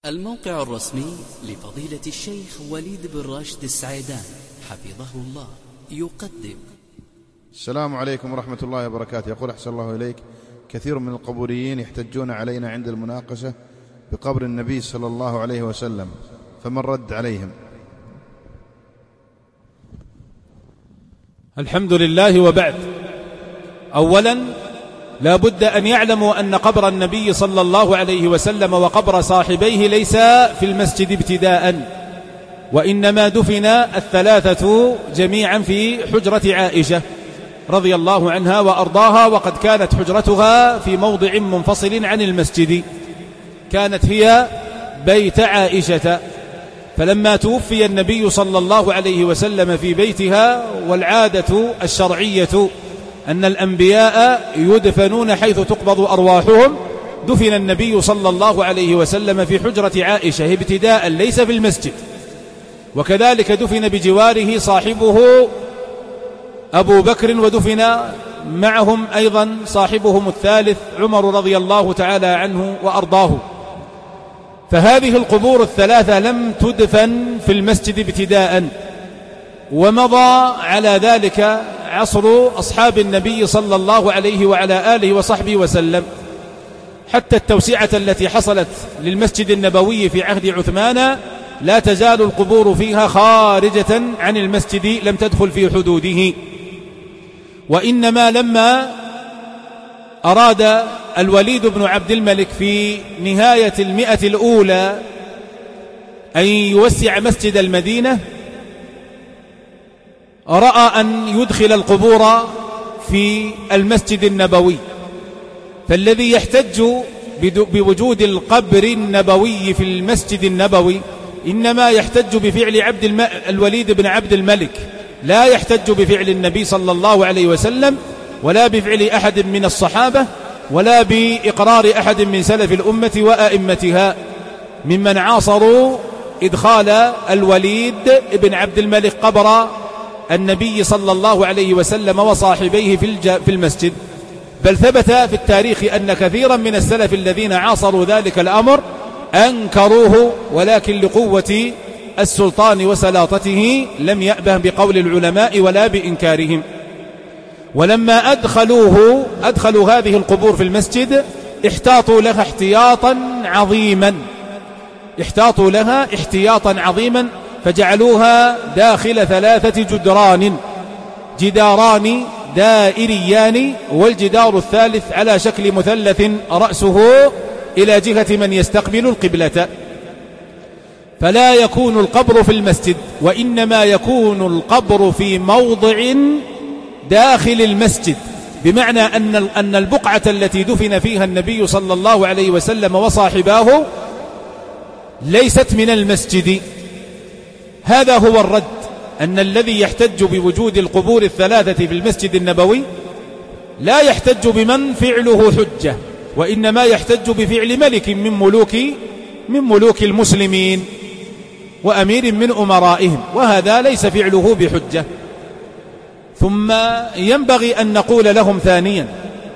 الموقع الرسمي لفضيلة الشيخ وليد بن راشد السعيدان حفظه الله يقدم. السلام عليكم ورحمة الله وبركاته. يقول أحسن الله إليك: كثير من القبوريين يحتجون علينا عند المناقشة بقبر النبي صلى الله عليه وسلم، فما الرد عليهم؟ الحمد لله، وبعد. أولا لا بد أن يعلموا أن قبر النبي صلى الله عليه وسلم وقبر صاحبيه ليس في المسجد ابتداء، وإنما دفن الثلاثة جميعا في حجرة عائشة رضي الله عنها وأرضاها، وقد كانت حجرتها في موضع منفصل عن المسجد، كانت هي بيت عائشة. فلما توفي النبي صلى الله عليه وسلم في بيتها، والعادة الشرعية أن الأنبياء يدفنون حيث تقبض أرواحهم، دفن النبي صلى الله عليه وسلم في حجرة عائشة ابتداء ليس في المسجد. وكذلك دفن بجواره صاحبه أبو بكر، ودفن معهم أيضا صاحبهم الثالث عمر رضي الله تعالى عنه وأرضاه. فهذه القبور الثلاثة لم تدفن في المسجد ابتداء، ومضى على ذلك عصر أصحاب النبي صلى الله عليه وعلى آله وصحبه وسلم، حتى التوسعة التي حصلت للمسجد النبوي في عهد عثمان لا تزال القبور فيها خارجة عن المسجد، لم تدخل في حدوده. وإنما لما أراد الوليد بن عبد الملك في نهاية 100 الأولى أن يوسع مسجد المدينة، رأى أن يدخل القبور في المسجد النبوي، فالذي يحتج بوجود القبر النبوي في المسجد النبوي إنما يحتج بفعل الوليد بن عبد الملك، لا يحتج بفعل النبي صلى الله عليه وسلم، ولا بفعل أحد من الصحابة، ولا بإقرار أحد من سلف الأمة وأئمتها ممن عاصروا إدخال الوليد بن عبد الملك قبر النبي صلى الله عليه وسلم وصاحبيه في المسجد. بل ثبت في التاريخ أن كثيرا من السلف الذين عاصروا ذلك الأمر أنكروه، ولكن لقوة السلطان وسلاطته لم يأبه بقول العلماء ولا بإنكارهم. ولما أدخلوا هذه القبور في المسجد احتاطوا لها احتياطا عظيما، فجعلوها داخل 3 جداران دائريان، والجدار الثالث على شكل مثلث رأسه إلى جهة من يستقبل القبلة. فلا يكون القبر في المسجد، وإنما يكون القبر في موضع داخل المسجد، بمعنى أن البقعة التي دفن فيها النبي صلى الله عليه وسلم وصاحباه ليست من المسجد. هذا هو الرد، أن الذي يحتج بوجود القبور الثلاثة في المسجد النبوي لا يحتج بمن فعله حجة، وإنما يحتج بفعل ملك من ملوك المسلمين وأمير من أمرائهم، وهذا ليس فعله بحجة. ثم ينبغي أن نقول لهم ثانيا: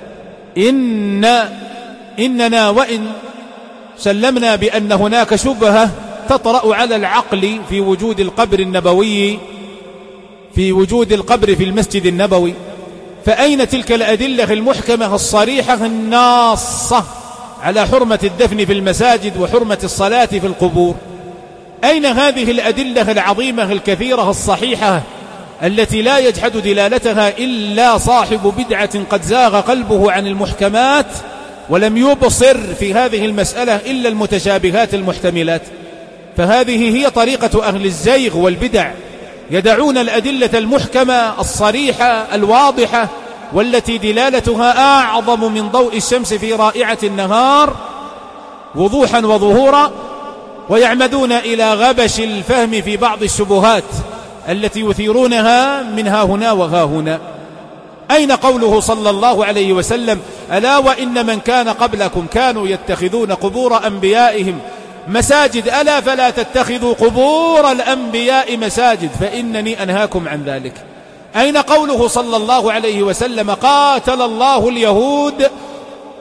إننا وإن سلمنا بأن هناك شبهة تطرأ على العقل في وجود القبر النبوي، في وجود القبر في المسجد النبوي، فأين تلك الأدلة المحكمة الصريحة الناصة على حرمة الدفن في المساجد وحرمة الصلاة في القبور؟ أين هذه الأدلة العظيمة الكثيرة الصحيحة التي لا يجحد دلالتها إلا صاحب بدعة قد زاغ قلبه عن المحكمات، ولم يبصر في هذه المسألة إلا المتشابهات المحتملات؟ فهذه هي طريقة أهل الزيغ والبدع، يدعون الأدلة المحكمة الصريحة الواضحة والتي دلالتها أعظم من ضوء الشمس في رائعة النهار وضوحا وظهورا، ويعمدون إلى غبش الفهم في بعض الشبهات التي يثيرونها من ها هنا وها هنا. أين قوله صلى الله عليه وسلم: ألا وإن من كان قبلكم كانوا يتخذون قبور أنبيائهم مساجد، ألا فلا تتخذوا قبور الأنبياء مساجد فإنني أنهاكم عن ذلك؟ أين قوله صلى الله عليه وسلم: قاتل الله اليهود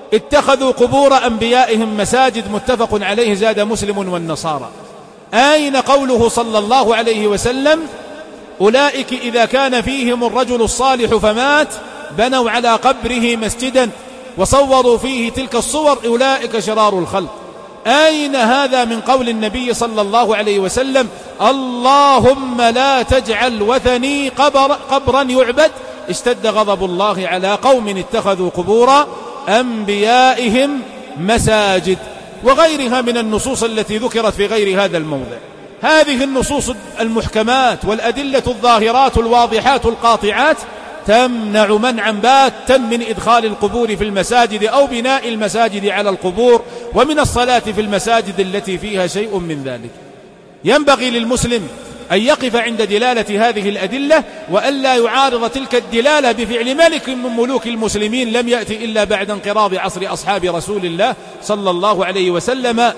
اتخذوا قبور أنبيائهم مساجد، متفق عليه، زاد مسلم والنصارى. أين قوله صلى الله عليه وسلم أولئك إذا كان فيهم الرجل الصالح فمات بنوا على قبره مسجدا وصوروا فيه تلك الصور أولئك شرار الخلق؟ أين هذا من قول النبي صلى الله عليه وسلم اللهم لا تجعل وثني قبرا يعبد اشتد غضب الله على قوم اتخذوا قبور أنبيائهم مساجد، وغيرها من النصوص التي ذكرت في غير هذا الموضع. هذه النصوص المحكمات والأدلة الظاهرات الواضحات القاطعات تمنع منعا باتا من إدخال القبور في المساجد أو بناء المساجد على القبور ومن الصلاة في المساجد التي فيها شيء من ذلك. ينبغي للمسلم أن يقف عند دلالة هذه الأدلة وألا يعارض تلك الدلالة بفعل ملك من ملوك المسلمين لم يأتي إلا بعد انقراض عصر أصحاب رسول الله صلى الله عليه وسلم.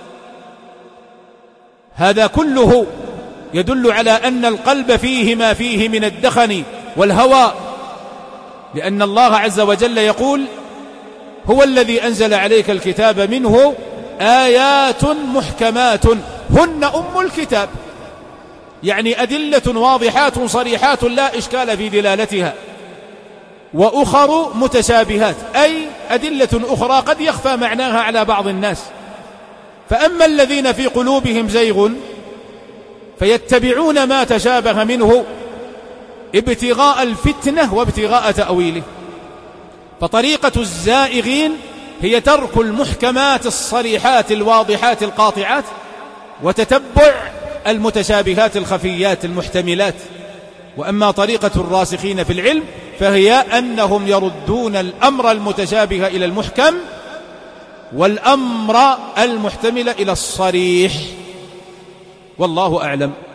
هذا كله يدل على أن القلب فيه ما فيه من الدخن والهوى، لأن الله عز وجل يقول هو الذي أنزل عليك الكتاب منه آيات محكمات هن أم الكتاب، يعني أدلة واضحات صريحات لا إشكال في دلالتها، وأخر متشابهات أي أدلة أخرى قد يخفى معناها على بعض الناس. فأما الذين في قلوبهم زيغ فيتبعون ما تشابه منه ابتغاء الفتنة وابتغاء تأويله، فطريقة الزائغين هي ترك المحكمات الصريحات الواضحات القاطعات وتتبع المتشابهات الخفيات المحتملات. وأما طريقة الراسخين في العلم فهي أنهم يردون الأمر المتشابه إلى المحكم والأمر المحتمل إلى الصريح، والله أعلم.